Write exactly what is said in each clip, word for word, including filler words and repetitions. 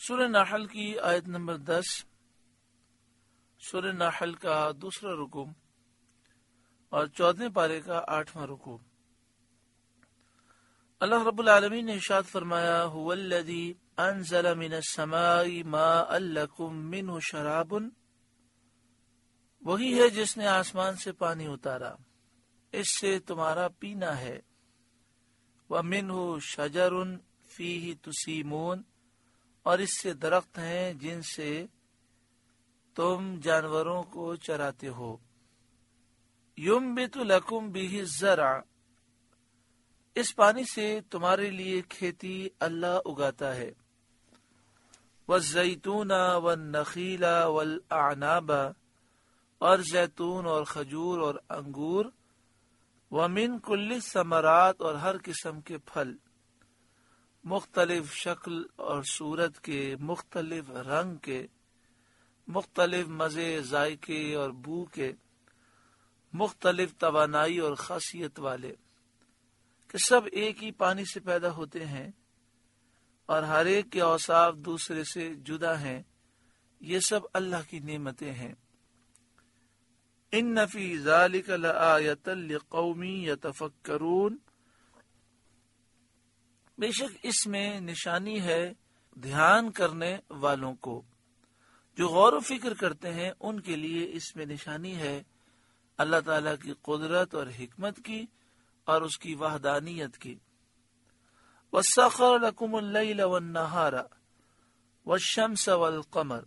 سورہ نحل کی آیت نمبر دس، سورہ نحل کا دوسرا رکوع اور چودھویں پارے کا آٹھواں رکوع۔ اللہ رب العالمین نے ارشاد فرمایا، هو الذی انزل من السماء ماء لکم منہ شراب، وہی ہے جس نے آسمان سے پانی اتارا، اس سے تمہارا پینا ہے۔ وَمِنْهُ شَجَرٌ فِيهِ تُسِیمُونَ، اور اس سے درخت ہیں جن سے تم جانوروں کو چراتے ہو۔ يُنبِتُ لَكُمْ بِهِ الزَّرْعَ، اس پانی سے تمہارے لیے کھیتی اللہ اگاتا ہے۔ وَالزَّيْتُونَ وَالنَّخِيلَ وَالْأَعْنَابَ، اور زیتون اور کھجور اور انگور۔ وَمِن كُلِّ الثَّمَرَاتِ، اور ہر قسم کے پھل، مختلف شکل اور صورت کے، مختلف رنگ کے، مختلف مزے، ذائقے اور بو کے، مختلف توانائی اور خاصیت والے، کہ سب ایک ہی پانی سے پیدا ہوتے ہیں اور ہر ایک کے اوصاف دوسرے سے جدا ہیں۔ یہ سب اللہ کی نعمتیں ہیں۔ ان فی ذلک لآیۃ لقوم یتفکرون، بے شک اس میں نشانی ہے دھیان کرنے والوں کو، جو غور و فکر کرتے ہیں، ان کے لیے اس میں نشانی ہے اللہ تعالیٰ کی قدرت اور حکمت کی اور اس کی وحدانیت کی۔ وَسَخَّرَ لَكُمُ اللَّيْلَ وَالنَّهَارَ وَالشَّمْسَ وَالْقَمَرَ،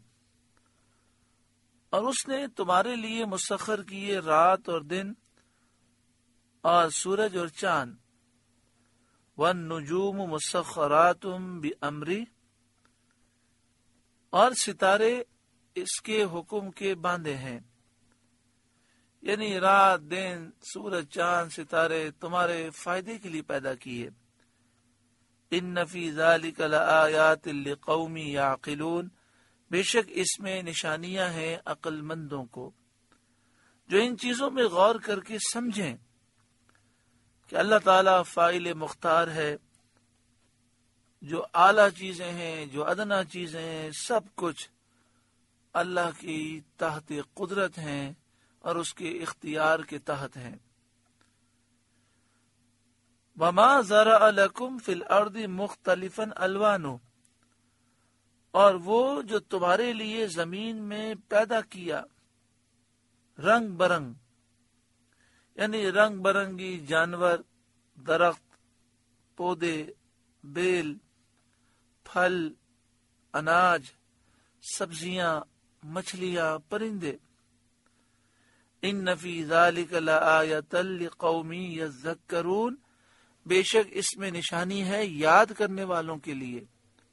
اور اس نے تمہارے لیے مسخر کیے رات اور دن اور سورج اور چاند۔ وَالنُّجُومُ مُسَخَّرَاتٌ بِأَمْرِهِ، اور ستارے اس کے حکم کے باندھے ہیں، یعنی رات دن سورج چاند ستارے تمہارے فائدے کے لیے پیدا کیے۔ ان فی ذلک لآیات لقوم یعقلون، بے شک اس میں نشانیاں ہیں عقل مندوں کو، جو ان چیزوں میں غور کر کے سمجھیں کہ اللہ تعالیٰ فاعل مختار ہے، جو اعلیٰ چیزیں ہیں، جو ادنا چیزیں ہیں، سب کچھ اللہ کی تحت قدرت ہیں اور اس کے اختیار کے تحت ہیں۔ وما ذرأ لکم فی الارض مختلفا الوانہ، اور وہ جو تمہارے لیے زمین میں پیدا کیا رنگ برنگ، یعنی رنگ برنگی جانور، درخت، پودے، بیل، پھل، اناج، سبزیاں، مچھلیاں، پرندے۔ ان فی ذلک لآیۃ لقوم یذکرون، بے شک اس میں نشانی ہے یاد کرنے والوں کے لیے،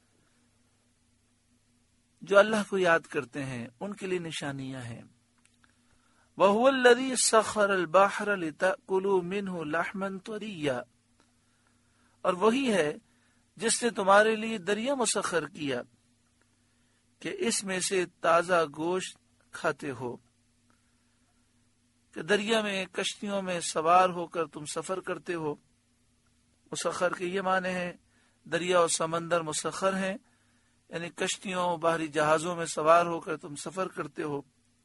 جو اللہ کو یاد کرتے ہیں، ان کے لیے نشانیاں ہیں۔ وَهُوَ الَّذِي سَخَّرَ الْبَحْرَ لِتَأْكُلُوا مِنْهُ لَحْمًا طَرِيًّا، اور وہی ہے جس نے تمہارے لیے دریا مسخر کیا کہ اس میں سے تازہ گوشت کھاتے ہو، کہ دریا میں کشتیوں میں سوار ہو کر تم سفر کرتے ہو۔ مسخر کے یہ معنی ہیں، دریا اور سمندر مسخر ہیں، یعنی کشتیوں باہری جہازوں میں سوار ہو کر تم سفر کرتے ہو،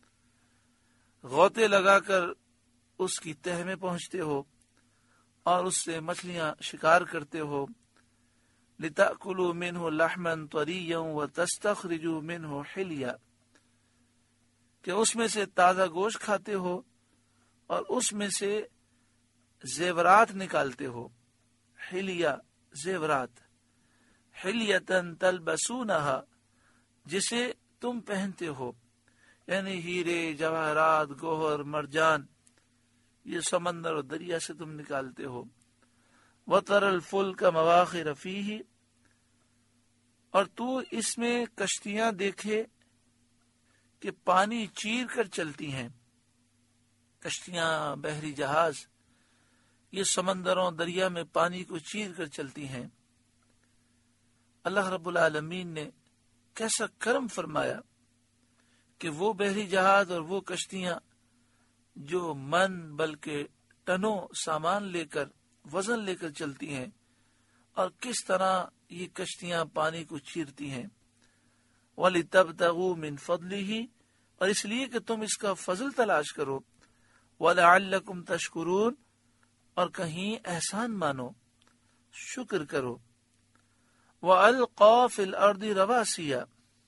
غوطے لگا کر اس کی تہ میں پہنچتے ہو اور اس سے مچھلیاں شکار کرتے ہو۔ لِتَأْكُلُوا مِنْهُ لَحْمًا طَرِيًّا وَتَسْتَخْرِجُوا مِنْهُ حِلْيًا، کہ اس میں سے تازہ گوشت کھاتے ہو اور اس میں سے زیورات نکالتے ہو۔ حلیہ، زیورات، حلیتن تلبسونہا، جسے تم پہنتے ہو، یعنی ہیرے، جواہرات، گوہر، مرجان، یہ سمندر اور دریا سے تم نکالتے ہو۔ وَتَرَى الْفُلْكَ مَوَاخِرَ فِيهِ، اور تو اس میں کشتیاں دیکھے کہ پانی چیر کر چلتی ہیں۔ کشتیاں، بحری جہاز، یہ سمندروں دریا میں پانی کو چیر کر چلتی ہیں۔ اللہ رب العالمین نے کیسا کرم فرمایا کہ وہ بحری جہاز اور وہ کشتیاں جو من بلکہ ٹنوں سامان لے کر، وزن لے کر چلتی ہیں، اور کس طرح یہ کشتیاں پانی کو چیرتی ہیں۔ وَلِتَبْتَغُوا مِنْ فَضْلِهِ، اور اس لیے کہ تم اس کا فضل تلاش کرو، وَلَعَلَّكُمْ تَشْكُرُونَ، اور کہیں احسان مانو، شکر کرو۔ وَأَلْقَى فِي الْأَرْضِ رَوَاسِيَ،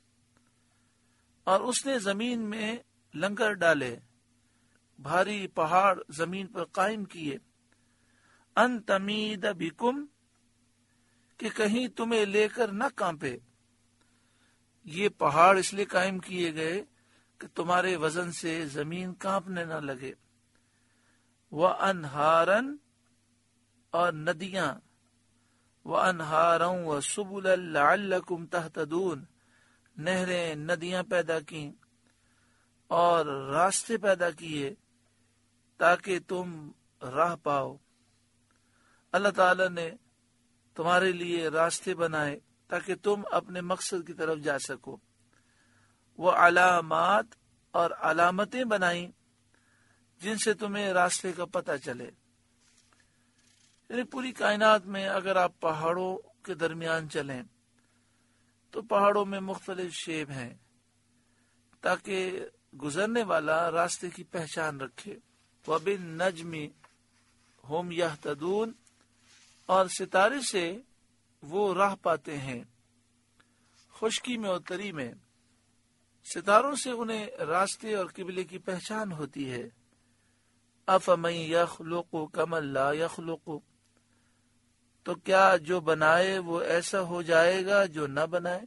اور اس نے زمین میں لنگر ڈالے، بھاری پہاڑ زمین پر قائم کیے، ان تمید بکم، کہ کہیں تمہیں لے کر نہ کانپے۔ یہ پہاڑ اس لیے قائم کیے گئے کہ تمہارے وزن سے زمین کانپنے نہ لگے۔ وَأَنْهَارًا، اور ندیاں، وَأَنْهَارًا وَسُبُلًا لَعَلَّكُمْ تَهْتَدُونَ، نہریں، ندیاں پیدا کیں اور راستے پیدا کیے تاکہ تم راہ پاؤ۔ اللہ تعالی نے تمہارے لیے راستے بنائے تاکہ تم اپنے مقصد کی طرف جا سکو۔ وہ علامات، اور علامتیں بنائیں جن سے تمہیں راستے کا پتہ چلے۔ یعنی پوری کائنات میں اگر آپ پہاڑوں کے درمیان چلیں تو پہاڑوں میں مختلف شیب ہیں تاکہ گزرنے والا راستے کی پہچان رکھے۔ وَبِالنَّجْمِ هُمْ يَهْتَدُونَ، اور ستارے سے وہ راہ پاتے ہیں، خشکی میں اور تری میں، ستاروں سے انہیں راستے اور قبلے کی پہچان ہوتی ہے۔ أَفَمَن يَخْلُقُ كَمَن لَا يَخْلُقُ، تو کیا جو بنائے وہ ایسا ہو جائے گا جو نہ بنائے؟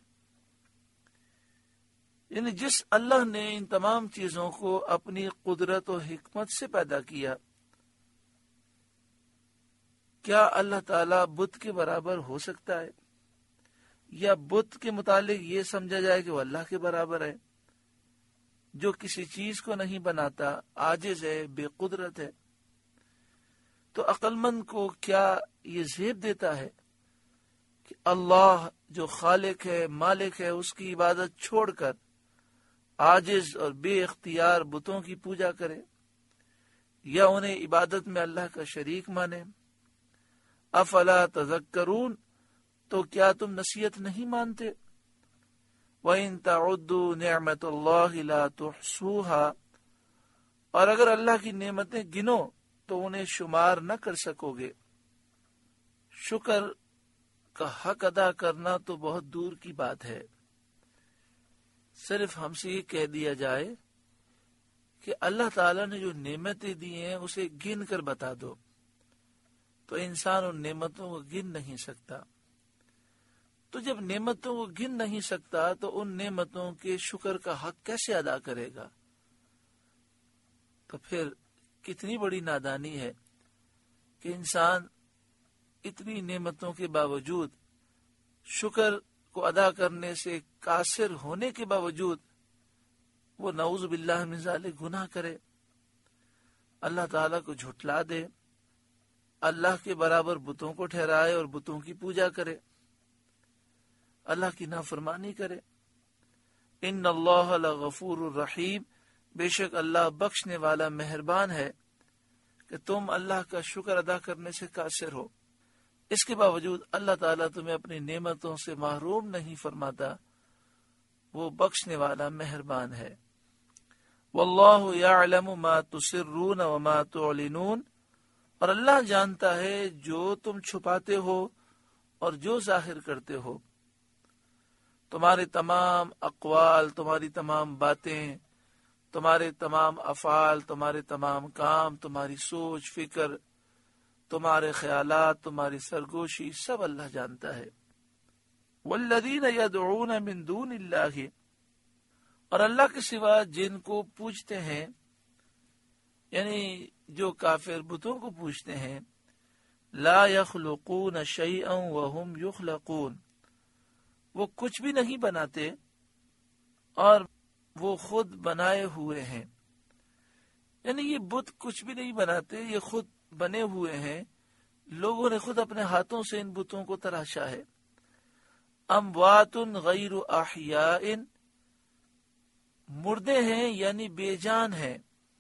یعنی جس اللہ نے ان تمام چیزوں کو اپنی قدرت و حکمت سے پیدا کیا، کیا اللہ تعالیٰ بت کے برابر ہو سکتا ہے؟ یا بت کے متعلق یہ سمجھا جائے کہ وہ اللہ کے برابر ہے؟ جو کسی چیز کو نہیں بناتا، عاجز ہے، بے قدرت ہے، تو عقل مند کو کیا یہ زیب دیتا ہے کہ اللہ جو خالق ہے، مالک ہے، اس کی عبادت چھوڑ کر عاجز اور بے اختیار بتوں کی پوجا کرے یا انہیں عبادت میں اللہ کا شریک مانے؟ افلا تذکرون، تو کیا تم نصیحت نہیں مانتے؟ وَإِن تَعُدُّوا نِعْمَةَ اللَّهِ لَا تُحْصُوهَا، اور اگر اللہ کی نعمتیں گنو تو انہیں شمار نہ کر سکو گے۔ شکر کا حق ادا کرنا تو بہت دور کی بات ہے، صرف ہم سے یہ کہہ دیا جائے کہ اللہ تعالیٰ نے جو نعمتیں دی ہیں اسے گن کر بتا دو، تو انسان ان نعمتوں کو گن نہیں سکتا۔ تو جب نعمتوں کو گن نہیں سکتا تو ان نعمتوں کے شکر کا حق کیسے ادا کرے گا؟ تو پھر کتنی بڑی نادانی ہے کہ انسان اتنی نعمتوں کے باوجود، شکر کو ادا کرنے سے قاصر ہونے کے باوجود، وہ نعوذ باللہ من ذالک گناہ کرے، اللہ تعالیٰ کو جھٹلا دے، اللہ کے برابر بتوں کو ٹھہرائے اور بتوں کی پوجا کرے، اللہ کی نافرمانی کرے۔ ان اللہ لغفور الرحیم، بے شک اللہ بخشنے والا مہربان ہے کہ تم اللہ کا شکر ادا کرنے سے قاصر ہو۔ اس کے باوجود اللہ تعالیٰ تمہیں اپنی نعمتوں سے محروم نہیں فرماتا، وہ بخشنے والا مہربان ہے۔ واللہ یعلم ما تسرون وما تعلنون، اور اللہ جانتا ہے جو تم چھپاتے ہو اور جو ظاہر کرتے ہو۔ تمہارے تمام اقوال، تمہاری تمام باتیں، تمہارے تمام افعال، تمہارے تمام کام، تمہاری سوچ فکر، تمہارے خیالات، تمہاری سرگوشی، سب اللہ جانتا ہے۔ والذین یدعون من دون اللہ، اور اللہ کے سوا جن کو پوجتے ہیں، یعنی جو کافر بتوں کو پوجتے ہیں، لا یخلقون شیئا وهم یخلقون، وہ کچھ بھی نہیں بناتے اور وہ خود بنائے ہوئے ہیں۔ یعنی یہ بت کچھ بھی نہیں بناتے، یہ خود بنے ہوئے ہیں، لوگوں نے خود اپنے ہاتھوں سے ان بتوں کو تراشا ہے۔ اموات غیر احیاء، مردے ہیں یعنی بے جان ہیں،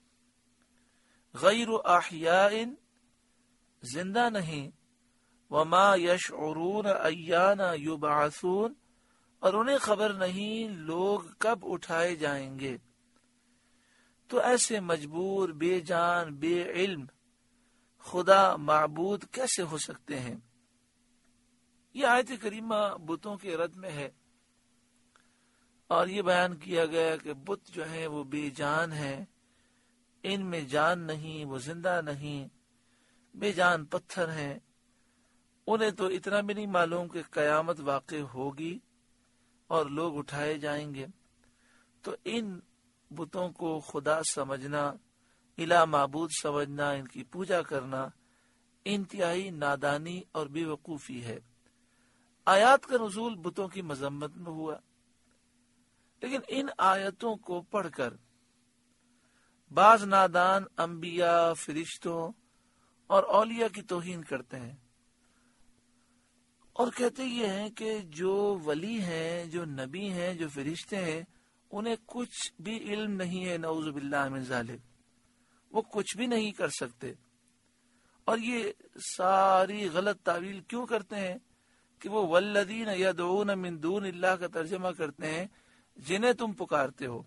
غیر احیاء زندہ نہیں، وما یشعرون ایان یبعثون، اور انہیں خبر نہیں لوگ کب اٹھائے جائیں گے، تو ایسے مجبور، بے جان، بے علم خدا معبود کیسے ہو سکتے ہیں؟ یہ آیت کریمہ بتوں کے رد میں ہے، اور یہ بیان کیا گیا کہ بت جو ہیں وہ بے جان ہیں، ان میں جان نہیں، وہ زندہ نہیں، بے جان پتھر ہیں، انہیں تو اتنا بھی نہیں معلوم کہ قیامت واقع ہوگی اور لوگ اٹھائے جائیں گے۔ تو ان بتوں کو خدا سمجھنا، الہ معبود سمجھنا، ان کی پوجا کرنا انتہائی نادانی اور بے وقوفی ہے۔ آیات کا نزول بتوں کی مذمت میں ہوا، لیکن ان آیتوں کو پڑھ کر بعض نادان انبیاء، فرشتوں اور اولیاء کی توہین کرتے ہیں، اور کہتے یہ ہیں کہ جو ولی ہیں، جو نبی ہیں، جو فرشتے ہیں، انہیں کچھ بھی علم نہیں ہے، نعوذ باللہ من ذالک، وہ کچھ بھی نہیں کر سکتے۔ اور یہ ساری غلط تعویل کیوں کرتے ہیں کہ وہ والذین یدعون من دون اللہ کا ترجمہ کرتے ہیں جنہیں تم پکارتے ہو،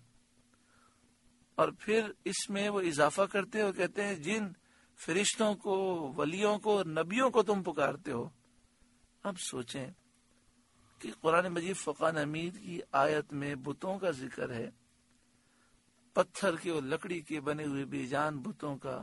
اور پھر اس میں وہ اضافہ کرتے ہیں اور کہتے ہیں جن فرشتوں کو، ولیوں کو، نبیوں کو تم پکارتے ہو۔ اب سوچیں کہ قرآن مجید فرقان حمید کی آیت میں بتوں کا ذکر ہے، پتھر کے اور لکڑی کے بنے ہوئے بے جان بتوں کا۔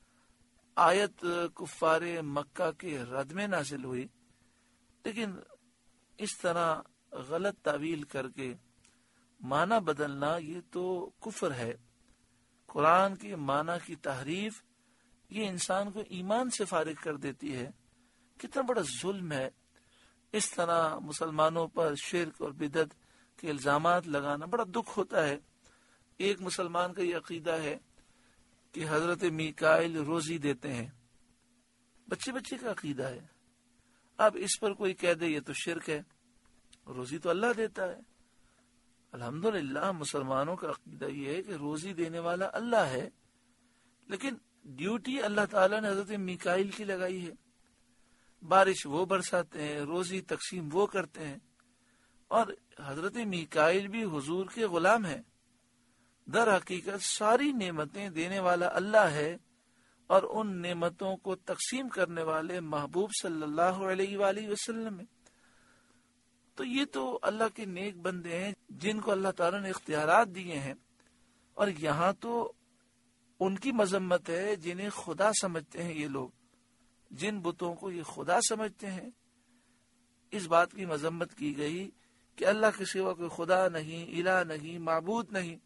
آیت کفار مکہ کے رد میں نازل ہوئی، لیکن اس طرح غلط تعویل کر کے معنی بدلنا یہ تو کفر ہے۔ قرآن کے معنی کی تحریف یہ انسان کو ایمان سے فارغ کر دیتی ہے۔ کتنا بڑا ظلم ہے اس طرح مسلمانوں پر شرک اور بدعت کے الزامات لگانا، بڑا دکھ ہوتا ہے۔ ایک مسلمان کا یہ عقیدہ ہے کہ حضرت میکائیل روزی دیتے ہیں، بچے بچے کا عقیدہ ہے۔ اب اس پر کوئی کہہ دے یہ تو شرک ہے، روزی تو اللہ دیتا ہے۔ الحمدللہ مسلمانوں کا عقیدہ یہ ہے کہ روزی دینے والا اللہ ہے، لیکن ڈیوٹی اللہ تعالیٰ نے حضرت میکائیل کی لگائی ہے، بارش وہ برساتے ہیں، روزی تقسیم وہ کرتے ہیں، اور حضرت میکائیل بھی حضور کے غلام ہیں۔ در حقیقت ساری نعمتیں دینے والا اللہ ہے، اور ان نعمتوں کو تقسیم کرنے والے محبوب صلی اللہ علیہ وآلہ وسلم ہیں۔ تو یہ تو اللہ کے نیک بندے ہیں جن کو اللہ تعالیٰ نے اختیارات دیے ہیں، اور یہاں تو ان کی مذمت ہے جنہیں خدا سمجھتے ہیں۔ یہ لوگ جن بتوں کو یہ خدا سمجھتے ہیں، اس بات کی مذمت کی گئی کہ اللہ کے سوا کوئی خدا نہیں، الہ نہیں، معبود نہیں۔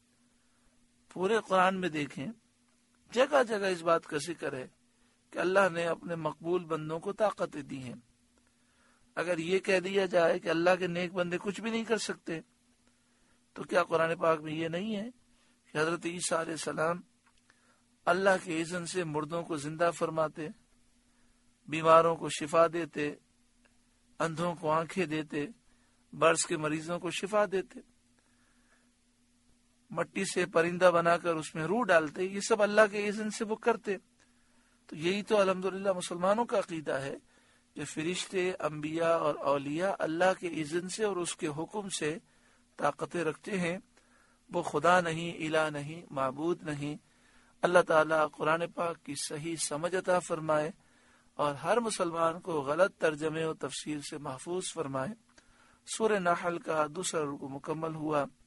پورے قرآن میں دیکھیں جگہ جگہ اس بات کا ذکر ہے کہ اللہ نے اپنے مقبول بندوں کو طاقتیں دی ہیں۔ اگر یہ کہہ دیا جائے کہ اللہ کے نیک بندے کچھ بھی نہیں کر سکتے، تو کیا قرآن پاک میں یہ نہیں ہے کہ حضرت عیسیٰ علیہ السلام اللہ کے اذن سے مردوں کو زندہ فرماتے، بیماروں کو شفا دیتے، اندھوں کو آنکھیں دیتے، برس کے مریضوں کو شفا دیتے، مٹی سے پرندہ بنا کر اس میں روح ڈالتے، یہ سب اللہ کے اذن سے وہ کرتے۔ تو یہی تو الحمدللہ مسلمانوں کا عقیدہ ہے کہ فرشتے، انبیاء اور اولیاء اللہ کے اذن سے اور اس کے حکم سے طاقتیں رکھتے ہیں، وہ خدا نہیں، الہ نہیں، معبود نہیں۔ اللہ تعالیٰ قرآن پاک کی صحیح سمجھ عطا فرمائے اور ہر مسلمان کو غلط ترجمے و تفسیر سے محفوظ فرمائے۔ سورہ نحل کا دوسرا رکوع مکمل ہوا۔